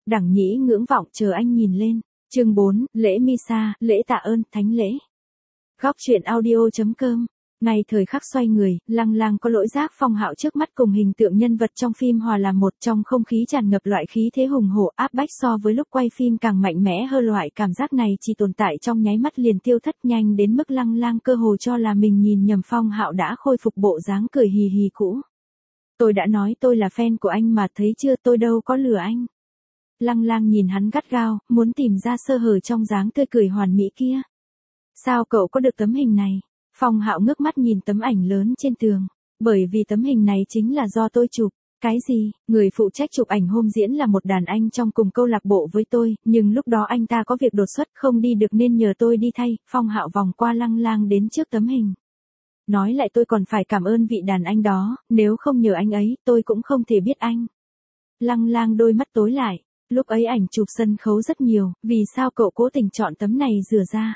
Đẳng Nhĩ ngưỡng vọng chờ anh nhìn lên. Chương 4, lễ Misa, lễ tạ ơn, thánh lễ. Góc truyện audio.com. Ngay thời khắc xoay người, Lăng Lang có lỗi giác Phong Hạo trước mắt cùng hình tượng nhân vật trong phim hòa làm một, trong không khí tràn ngập loại khí thế hùng hổ áp bách so với lúc quay phim càng mạnh mẽ hơn. Loại cảm giác này chỉ tồn tại trong nháy mắt liền tiêu thất nhanh đến mức Lăng Lang cơ hồ cho là mình nhìn nhầm. Phong Hạo đã khôi phục bộ dáng cười hì hì cũ. Tôi đã nói tôi là fan của anh mà, thấy chưa, tôi đâu có lừa anh. Lăng Lang nhìn hắn gắt gao, muốn tìm ra sơ hở trong dáng tươi cười hoàn mỹ kia. Sao cậu có được tấm hình này? Phong Hạo ngước mắt nhìn tấm ảnh lớn trên tường. Bởi vì tấm hình này chính là do tôi chụp. Cái gì? Người phụ trách chụp ảnh hôm diễn là một đàn anh trong cùng câu lạc bộ với tôi, nhưng lúc đó anh ta có việc đột xuất không đi được nên nhờ tôi đi thay. Phong Hạo vòng qua Lăng Lang đến trước tấm hình. Nói lại tôi còn phải cảm ơn vị đàn anh đó, nếu không nhờ anh ấy, tôi cũng không thể biết anh. Lăng Lang đôi mắt tối lại. Lúc ấy ảnh chụp sân khấu rất nhiều, vì sao cậu cố tình chọn tấm này rửa ra?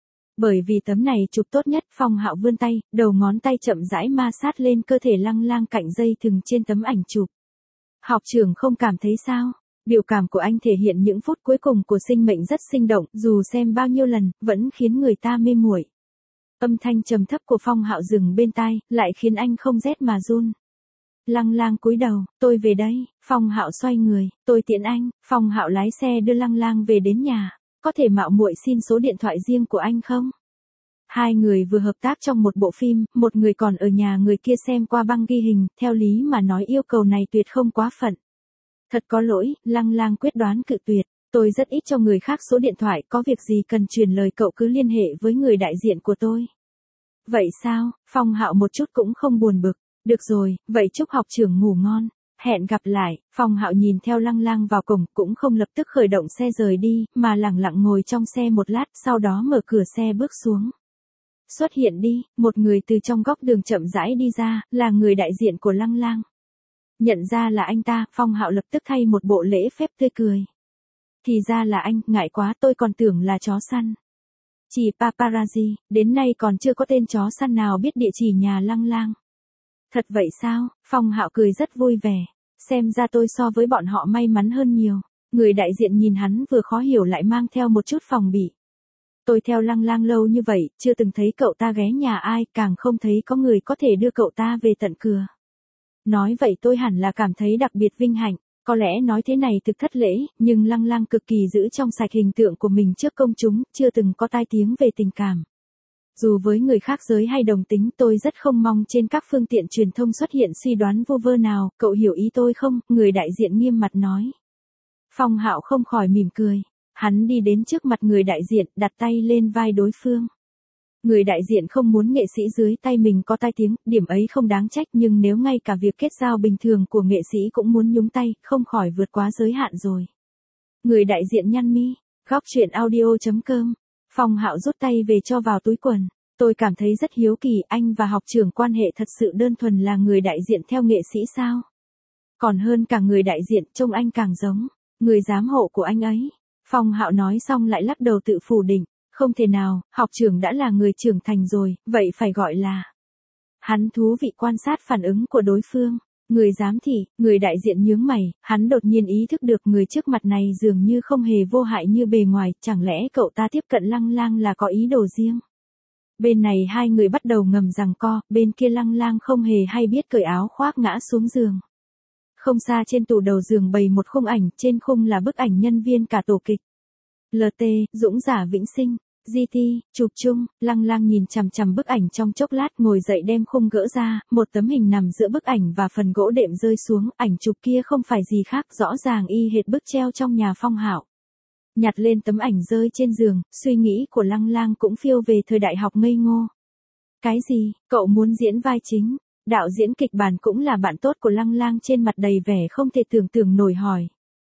Bởi vì tấm này chụp tốt nhất. Phong Hạo vươn tay, đầu ngón tay chậm rãi ma sát lên cơ thể Lăng Lang cạnh dây thừng trên tấm ảnh chụp. Học trưởng không cảm thấy sao? Biểu cảm của anh thể hiện những phút cuối cùng của sinh mệnh rất sinh động, dù xem bao nhiêu lần, vẫn khiến người ta mê muội. Âm thanh trầm thấp của Phong Hạo dừng bên tai, lại khiến anh không rét mà run. Lăng Lang cúi đầu, tôi về đây. Phong Hạo xoay người, tôi tiễn anh. Phong Hạo lái xe đưa Lăng Lang về đến nhà. Có thể mạo muội xin số điện thoại riêng của anh không? Hai người vừa hợp tác trong một bộ phim, một người còn ở nhà người kia xem qua băng ghi hình, theo lý mà nói yêu cầu này tuyệt không quá phận. Thật có lỗi, Lăng Lang quyết đoán cự tuyệt. Tôi rất ít cho người khác số điện thoại, có việc gì cần truyền lời cậu cứ liên hệ với người đại diện của tôi. Vậy sao? Phong Hạo một chút cũng không buồn bực. Được rồi, vậy chúc học trưởng ngủ ngon. Hẹn gặp lại. Phong Hạo nhìn theo Lăng Lang vào cổng, cũng không lập tức khởi động xe rời đi, mà lẳng lặng ngồi trong xe một lát, sau đó mở cửa xe bước xuống. Xuất hiện đi, một người từ trong góc đường chậm rãi đi ra, là người đại diện của Lăng Lang. Nhận ra là anh ta, Phong Hạo lập tức thay một bộ lễ phép tươi cười. Thì ra là anh, ngại quá, tôi còn tưởng là chó săn. Chỉ paparazzi, đến nay còn chưa có tên chó săn nào biết địa chỉ nhà Lăng Lang. Thật vậy sao? Phong Hạo cười rất vui vẻ. Xem ra tôi so với bọn họ may mắn hơn nhiều. Người đại diện nhìn hắn vừa khó hiểu lại mang theo một chút phòng bị. Tôi theo Lăng Lang lâu như vậy, chưa từng thấy cậu ta ghé nhà ai, càng không thấy có người có thể đưa cậu ta về tận cửa. Nói vậy tôi hẳn là cảm thấy đặc biệt vinh hạnh. Có lẽ nói thế này thực thất lễ, nhưng Lăng Lang cực kỳ giữ trong sạch hình tượng của mình trước công chúng, chưa từng có tai tiếng về tình cảm. Dù với người khác giới hay đồng tính, tôi rất không mong trên các phương tiện truyền thông xuất hiện suy đoán vô vơ nào, cậu hiểu ý tôi không? Người đại diện nghiêm mặt nói. Phong Hạo không khỏi mỉm cười. Hắn đi đến trước mặt người đại diện, đặt tay lên vai đối phương. Người đại diện không muốn nghệ sĩ dưới tay mình có tai tiếng, điểm ấy không đáng trách, nhưng nếu ngay cả việc kết giao bình thường của nghệ sĩ cũng muốn nhúng tay, không khỏi vượt quá giới hạn rồi. Người đại diện nhăn mi. Góc truyện audio.com. Phong Hạo rút tay về cho vào túi quần. Tôi cảm thấy rất hiếu kỳ, anh và học trưởng quan hệ thật sự đơn thuần là người đại diện theo nghệ sĩ sao? Còn hơn cả người đại diện, trông anh càng giống người giám hộ của anh ấy. Phong Hạo nói xong lại lắc đầu tự phủ định. Không thể nào, học trưởng đã là người trưởng thành rồi, vậy phải gọi là. Hắn thú vị quan sát phản ứng của đối phương. Người giám thị, người đại diện nhướng mày, hắn đột nhiên ý thức được người trước mặt này dường như không hề vô hại như bề ngoài, chẳng lẽ cậu ta tiếp cận Lăng Lang là có ý đồ riêng. Bên này hai người bắt đầu ngầm giằng co, bên kia Lăng Lang không hề hay biết cởi áo khoác ngã xuống giường. Không xa trên tủ đầu giường bày một khung ảnh, trên khung là bức ảnh nhân viên cả tổ kịch. LT, Dũng Giả Vĩnh Sinh, GT, chụp chung. Lăng Lang nhìn chằm chằm bức ảnh trong chốc lát, ngồi dậy đem khung gỡ ra, một tấm hình nằm giữa bức ảnh và phần gỗ đệm rơi xuống, ảnh chụp kia không phải gì khác, rõ ràng y hệt bức treo trong nhà Phong Hạo. Nhặt lên tấm ảnh rơi trên giường, suy nghĩ của Lăng Lang cũng phiêu về thời đại học ngây ngô. Cái gì, cậu muốn diễn vai chính? Đạo diễn kịch bản cũng là bạn tốt của Lăng Lang trên mặt đầy vẻ không thể tưởng tượng nổi hỏi.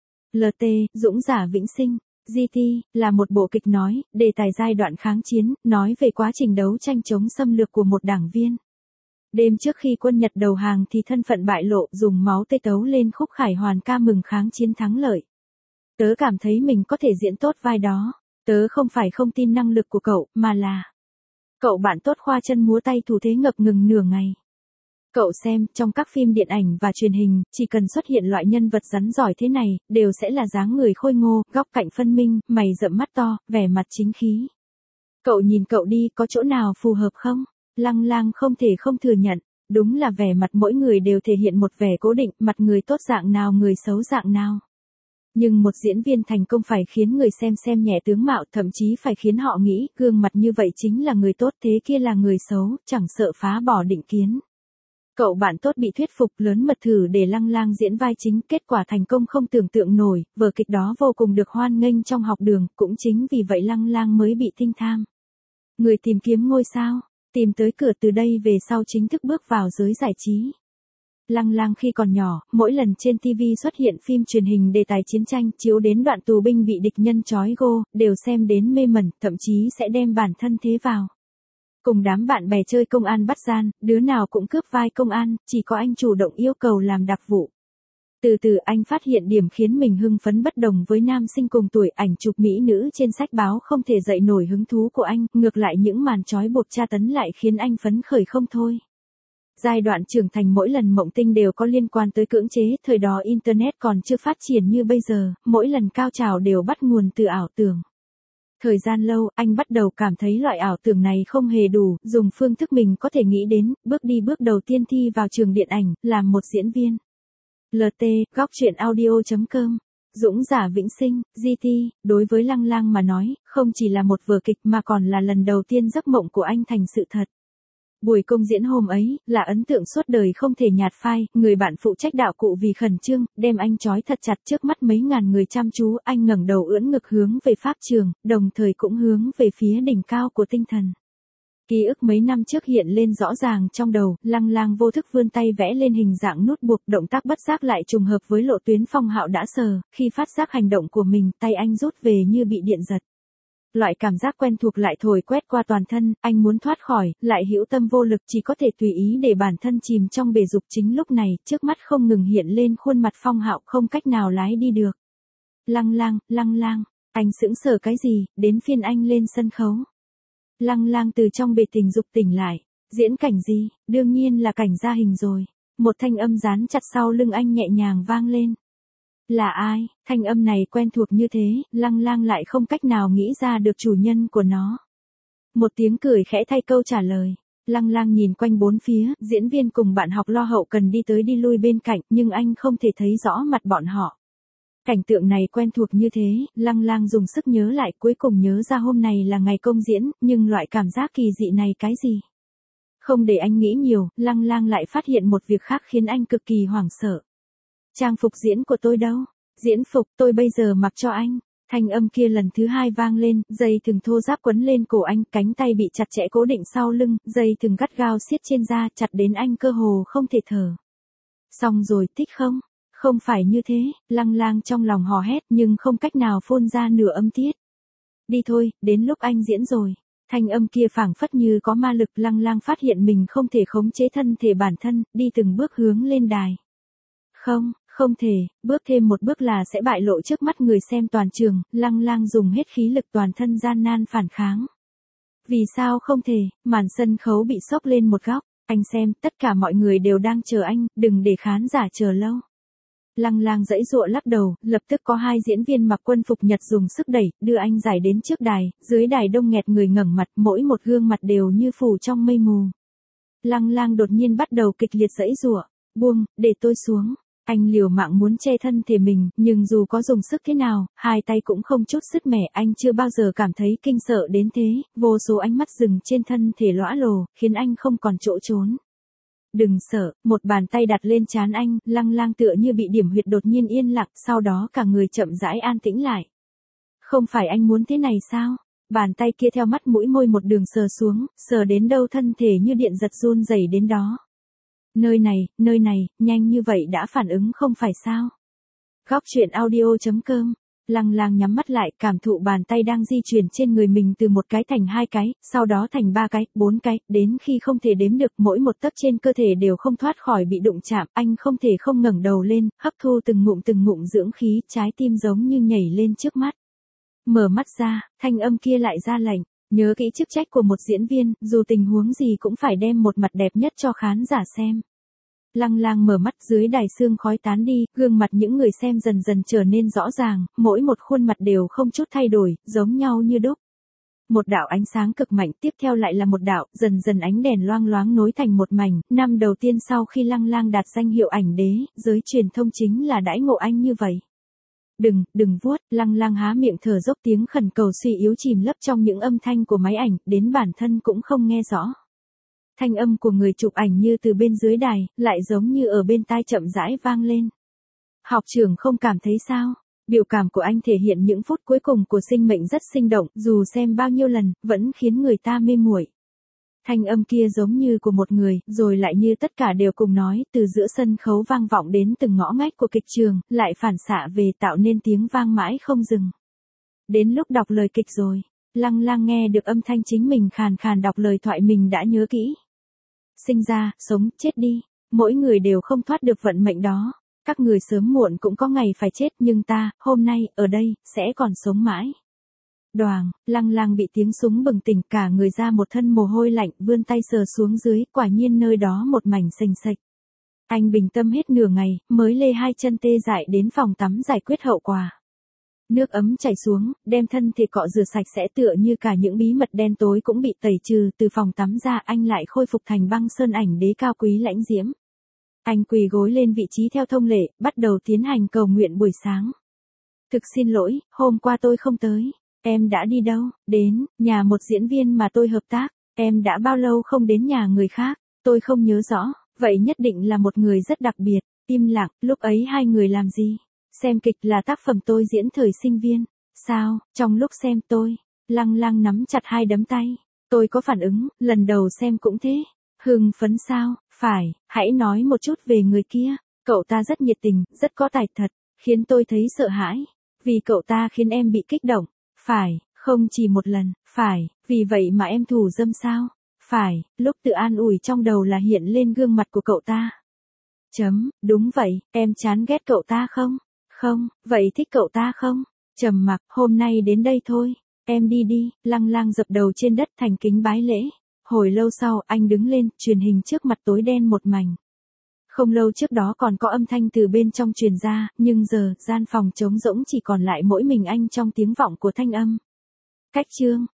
LT, Dũng Giả Vĩnh Sinh. GT, là một bộ kịch nói, đề tài giai đoạn kháng chiến, nói về quá trình đấu tranh chống xâm lược của một đảng viên. Đêm trước khi quân Nhật đầu hàng thì thân phận bại lộ, dùng máu tươi tấu lên khúc khải hoàn ca mừng kháng chiến thắng lợi. Tớ cảm thấy mình có thể diễn tốt vai đó. Tớ không phải không tin năng lực của cậu, mà là cậu bạn tốt khoa chân múa tay thủ thế ngập ngừng nửa ngày. Cậu xem, trong các phim điện ảnh và truyền hình, chỉ cần xuất hiện loại nhân vật rắn giỏi thế này, đều sẽ là dáng người khôi ngô, góc cạnh phân minh, mày rậm mắt to, vẻ mặt chính khí. Cậu nhìn cậu đi, có chỗ nào phù hợp không? Lăng Lang không thể không thừa nhận, đúng là vẻ mặt mỗi người đều thể hiện một vẻ cố định, mặt người tốt dạng nào người xấu dạng nào. Nhưng một diễn viên thành công phải khiến người xem nhẹ tướng mạo, thậm chí phải khiến họ nghĩ, gương mặt như vậy chính là người tốt, thế kia là người xấu, chẳng sợ phá bỏ định kiến. Cậu bạn tốt bị thuyết phục lớn mật thử để Lăng Lang diễn vai chính, kết quả thành công không tưởng tượng nổi, vở kịch đó vô cùng được hoan nghênh trong học đường, cũng chính vì vậy Lăng Lang mới bị thinh tham. Người tìm kiếm ngôi sao, tìm tới cửa, từ đây về sau chính thức bước vào giới giải trí. Lăng Lang khi còn nhỏ, mỗi lần trên TV xuất hiện phim truyền hình đề tài chiến tranh chiếu đến đoạn tù binh bị địch nhân trói gô, đều xem đến mê mẩn, thậm chí sẽ đem bản thân thế vào. Cùng đám bạn bè chơi công an bắt gian, đứa nào cũng cướp vai công an, chỉ có anh chủ động yêu cầu làm đặc vụ. Từ từ anh phát hiện điểm khiến mình hưng phấn bất đồng với nam sinh cùng tuổi, ảnh chụp mỹ nữ trên sách báo không thể dậy nổi hứng thú của anh, ngược lại những màn trói buộc tra tấn lại khiến anh phấn khởi không thôi. Giai đoạn trưởng thành mỗi lần mộng tinh đều có liên quan tới cưỡng chế, thời đó Internet còn chưa phát triển như bây giờ, mỗi lần cao trào đều bắt nguồn từ ảo tưởng. Thời gian lâu, anh bắt đầu cảm thấy loại ảo tưởng này không hề đủ, dùng phương thức mình có thể nghĩ đến, bước đầu tiên thi vào trường điện ảnh, làm một diễn viên. LT, góc truyện audio.com. Dũng giả vĩnh sinh, GT, đối với Lăng Lang mà nói, không chỉ là một vở kịch mà còn là lần đầu tiên giấc mộng của anh thành sự thật. Buổi công diễn hôm ấy, là ấn tượng suốt đời không thể nhạt phai, người bạn phụ trách đạo cụ vì khẩn trương, đem anh trói thật chặt trước mắt mấy ngàn người chăm chú, anh ngẩng đầu ưỡn ngực hướng về pháp trường, đồng thời cũng hướng về phía đỉnh cao của tinh thần. Ký ức mấy năm trước hiện lên rõ ràng trong đầu, Lăng Lang vô thức vươn tay vẽ lên hình dạng nút buộc, động tác bất giác lại trùng hợp với lộ tuyến Phong Hạo đã sờ, khi phát giác hành động của mình, tay anh rút về như bị điện giật. Loại cảm giác quen thuộc lại thổi quét qua toàn thân, anh muốn thoát khỏi, lại hữu tâm vô lực, chỉ có thể tùy ý để bản thân chìm trong bể dục. Chính lúc này, trước mắt không ngừng hiện lên khuôn mặt Phong Hạo, không cách nào lái đi được. Lăng Lang, anh sững sờ cái gì, đến phiên anh lên sân khấu. Lăng Lang từ trong bể tình dục tỉnh lại, diễn cảnh gì, đương nhiên là cảnh gia hình rồi. Một thanh âm dán chặt sau lưng anh nhẹ nhàng vang lên. Là ai? Thanh âm này quen thuộc như thế, Lăng Lang lại không cách nào nghĩ ra được chủ nhân của nó. Một tiếng cười khẽ thay câu trả lời. Lăng Lang nhìn quanh bốn phía, diễn viên cùng bạn học lo hậu cần đi tới đi lui bên cạnh, nhưng anh không thể thấy rõ mặt bọn họ. Cảnh tượng này quen thuộc như thế, Lăng Lang dùng sức nhớ lại, cuối cùng nhớ ra hôm này là ngày công diễn, nhưng loại cảm giác kỳ dị này cái gì? Không để anh nghĩ nhiều, Lăng Lang lại phát hiện một việc khác khiến anh cực kỳ hoảng sợ. Trang phục diễn của tôi đâu? Diễn phục tôi bây giờ mặc cho anh. Thanh âm kia lần thứ hai vang lên, dây thừng thô ráp quấn lên cổ anh, cánh tay bị chặt chẽ cố định sau lưng, dây thừng gắt gao siết trên da, chặt đến anh cơ hồ không thể thở. Xong rồi, thích không? Không phải như thế, Lăng Lang trong lòng hò hét nhưng không cách nào phun ra nửa âm tiết. Đi thôi, đến lúc anh diễn rồi. Thanh âm kia phảng phất như có ma lực, Lăng Lang phát hiện mình không thể khống chế thân thể bản thân, đi từng bước hướng lên đài. Không thể, bước thêm một bước là sẽ bại lộ trước mắt người xem toàn trường, Lăng Lang dùng hết khí lực toàn thân gian nan phản kháng. Vì sao không thể, màn sân khấu bị xốc lên một góc, anh xem, tất cả mọi người đều đang chờ anh, đừng để khán giả chờ lâu. Lăng Lang giãy giụa lắc đầu, lập tức có hai diễn viên mặc quân phục Nhật dùng sức đẩy, đưa anh giải đến trước đài, dưới đài đông nghẹt người ngẩng mặt, mỗi một gương mặt đều như phủ trong mây mù. Lăng Lang đột nhiên bắt đầu kịch liệt giãy giụa, buông, để tôi xuống. Anh liều mạng muốn che thân thể mình, nhưng dù có dùng sức thế nào, hai tay cũng không chút sứt mẻ, anh chưa bao giờ cảm thấy kinh sợ đến thế, vô số ánh mắt dừng trên thân thể lõa lồ, khiến anh không còn chỗ trốn. Đừng sợ, một bàn tay đặt lên trán anh, Lăng Lang tựa như bị điểm huyệt đột nhiên yên lặng, sau đó cả người chậm rãi an tĩnh lại. Không phải anh muốn thế này sao? Bàn tay kia theo mắt mũi môi một đường sờ xuống, sờ đến đâu thân thể như điện giật run rẩy đến đó. Nơi này, nhanh như vậy đã phản ứng không phải sao? Góc truyện audio.com. Lăng Lang nhắm mắt lại, cảm thụ bàn tay đang di chuyển trên người mình từ một cái thành hai cái, sau đó thành ba cái, bốn cái, đến khi không thể đếm được, mỗi một tấc trên cơ thể đều không thoát khỏi bị đụng chạm, anh không thể không ngẩng đầu lên, hấp thu từng ngụm dưỡng khí, trái tim giống như nhảy lên trước mắt. Mở mắt ra, thanh âm kia lại ra lệnh, nhớ kỹ chức trách của một diễn viên, dù tình huống gì cũng phải đem một mặt đẹp nhất cho khán giả xem. Lăng Lang mở mắt, dưới đài sương khói tán đi, gương mặt những người xem dần dần trở nên rõ ràng, mỗi một khuôn mặt đều không chút thay đổi, giống nhau như đúc. Một đạo ánh sáng cực mạnh, tiếp theo lại là một đạo, dần dần ánh đèn loang loáng nối thành một mảnh. Năm đầu tiên sau khi Lăng Lang đạt danh hiệu ảnh đế, giới truyền thông chính là đãi ngộ anh như vậy. Đừng vuốt, Lăng Lang há miệng thở dốc, tiếng khẩn cầu suy yếu chìm lấp trong những âm thanh của máy ảnh, đến bản thân cũng không nghe rõ. Thanh âm của người chụp ảnh như từ bên dưới đài, lại giống như ở bên tai chậm rãi vang lên. Học trưởng không cảm thấy sao? Biểu cảm của anh thể hiện những phút cuối cùng của sinh mệnh rất sinh động, dù xem bao nhiêu lần, vẫn khiến người ta mê muội. Thanh âm kia giống như của một người, rồi lại như tất cả đều cùng nói, từ giữa sân khấu vang vọng đến từng ngõ ngách của kịch trường, lại phản xạ về tạo nên tiếng vang mãi không dừng. Đến lúc đọc lời kịch rồi, Lăng Lang nghe được âm thanh chính mình khàn khàn đọc lời thoại mình đã nhớ kỹ. Sinh ra, sống, chết đi, mỗi người đều không thoát được vận mệnh đó. Các người sớm muộn cũng có ngày phải chết, nhưng ta, hôm nay, ở đây, sẽ còn sống mãi. Đoàng, Lăng Lang bị tiếng súng bừng tỉnh, cả người ra một thân mồ hôi lạnh, vươn tay sờ xuống dưới, quả nhiên nơi đó một mảnh sình sạch. Anh bình tâm hết nửa ngày, mới lê hai chân tê dại đến phòng tắm giải quyết hậu quả. Nước ấm chảy xuống, đem thân thể cọ rửa sạch sẽ, tựa như cả những bí mật đen tối cũng bị tẩy trừ. Từ phòng tắm ra, anh lại khôi phục thành băng sơn ảnh đế cao quý lãnh diễm. Anh quỳ gối lên vị trí theo thông lệ, bắt đầu tiến hành cầu nguyện buổi sáng. Thực xin lỗi, hôm qua tôi không tới. Em đã đi đâu? Đến nhà một diễn viên mà tôi hợp tác. Em đã bao lâu không đến nhà người khác? Tôi không nhớ rõ. Vậy nhất định là một người rất đặc biệt. Im lặng, lúc ấy hai người làm gì? Xem kịch là tác phẩm tôi diễn thời sinh viên. Sao, trong lúc xem tôi, Lăng Lang nắm chặt hai đấm tay. Tôi có phản ứng, lần đầu xem cũng thế. Hưng phấn sao? Phải, hãy nói một chút về người kia. Cậu ta rất nhiệt tình, rất có tài thật, khiến tôi thấy sợ hãi. Vì cậu ta khiến em bị kích động. Phải, không chỉ một lần. Phải, vì vậy mà em thủ dâm sao? Phải, lúc tự an ủi trong đầu là hiện lên gương mặt của cậu ta. Đúng vậy, em chán ghét cậu ta không? Không, vậy thích cậu ta không? Trầm mặc, hôm nay đến đây thôi. Em đi đi, Lăng Lang dập đầu trên đất thành kính bái lễ. Hồi lâu sau, anh đứng lên, truyền hình trước mặt tối đen một mảnh. Không lâu trước đó còn có âm thanh từ bên trong truyền ra, nhưng giờ, gian phòng trống rỗng chỉ còn lại mỗi mình anh trong tiếng vọng của thanh âm. Cách chương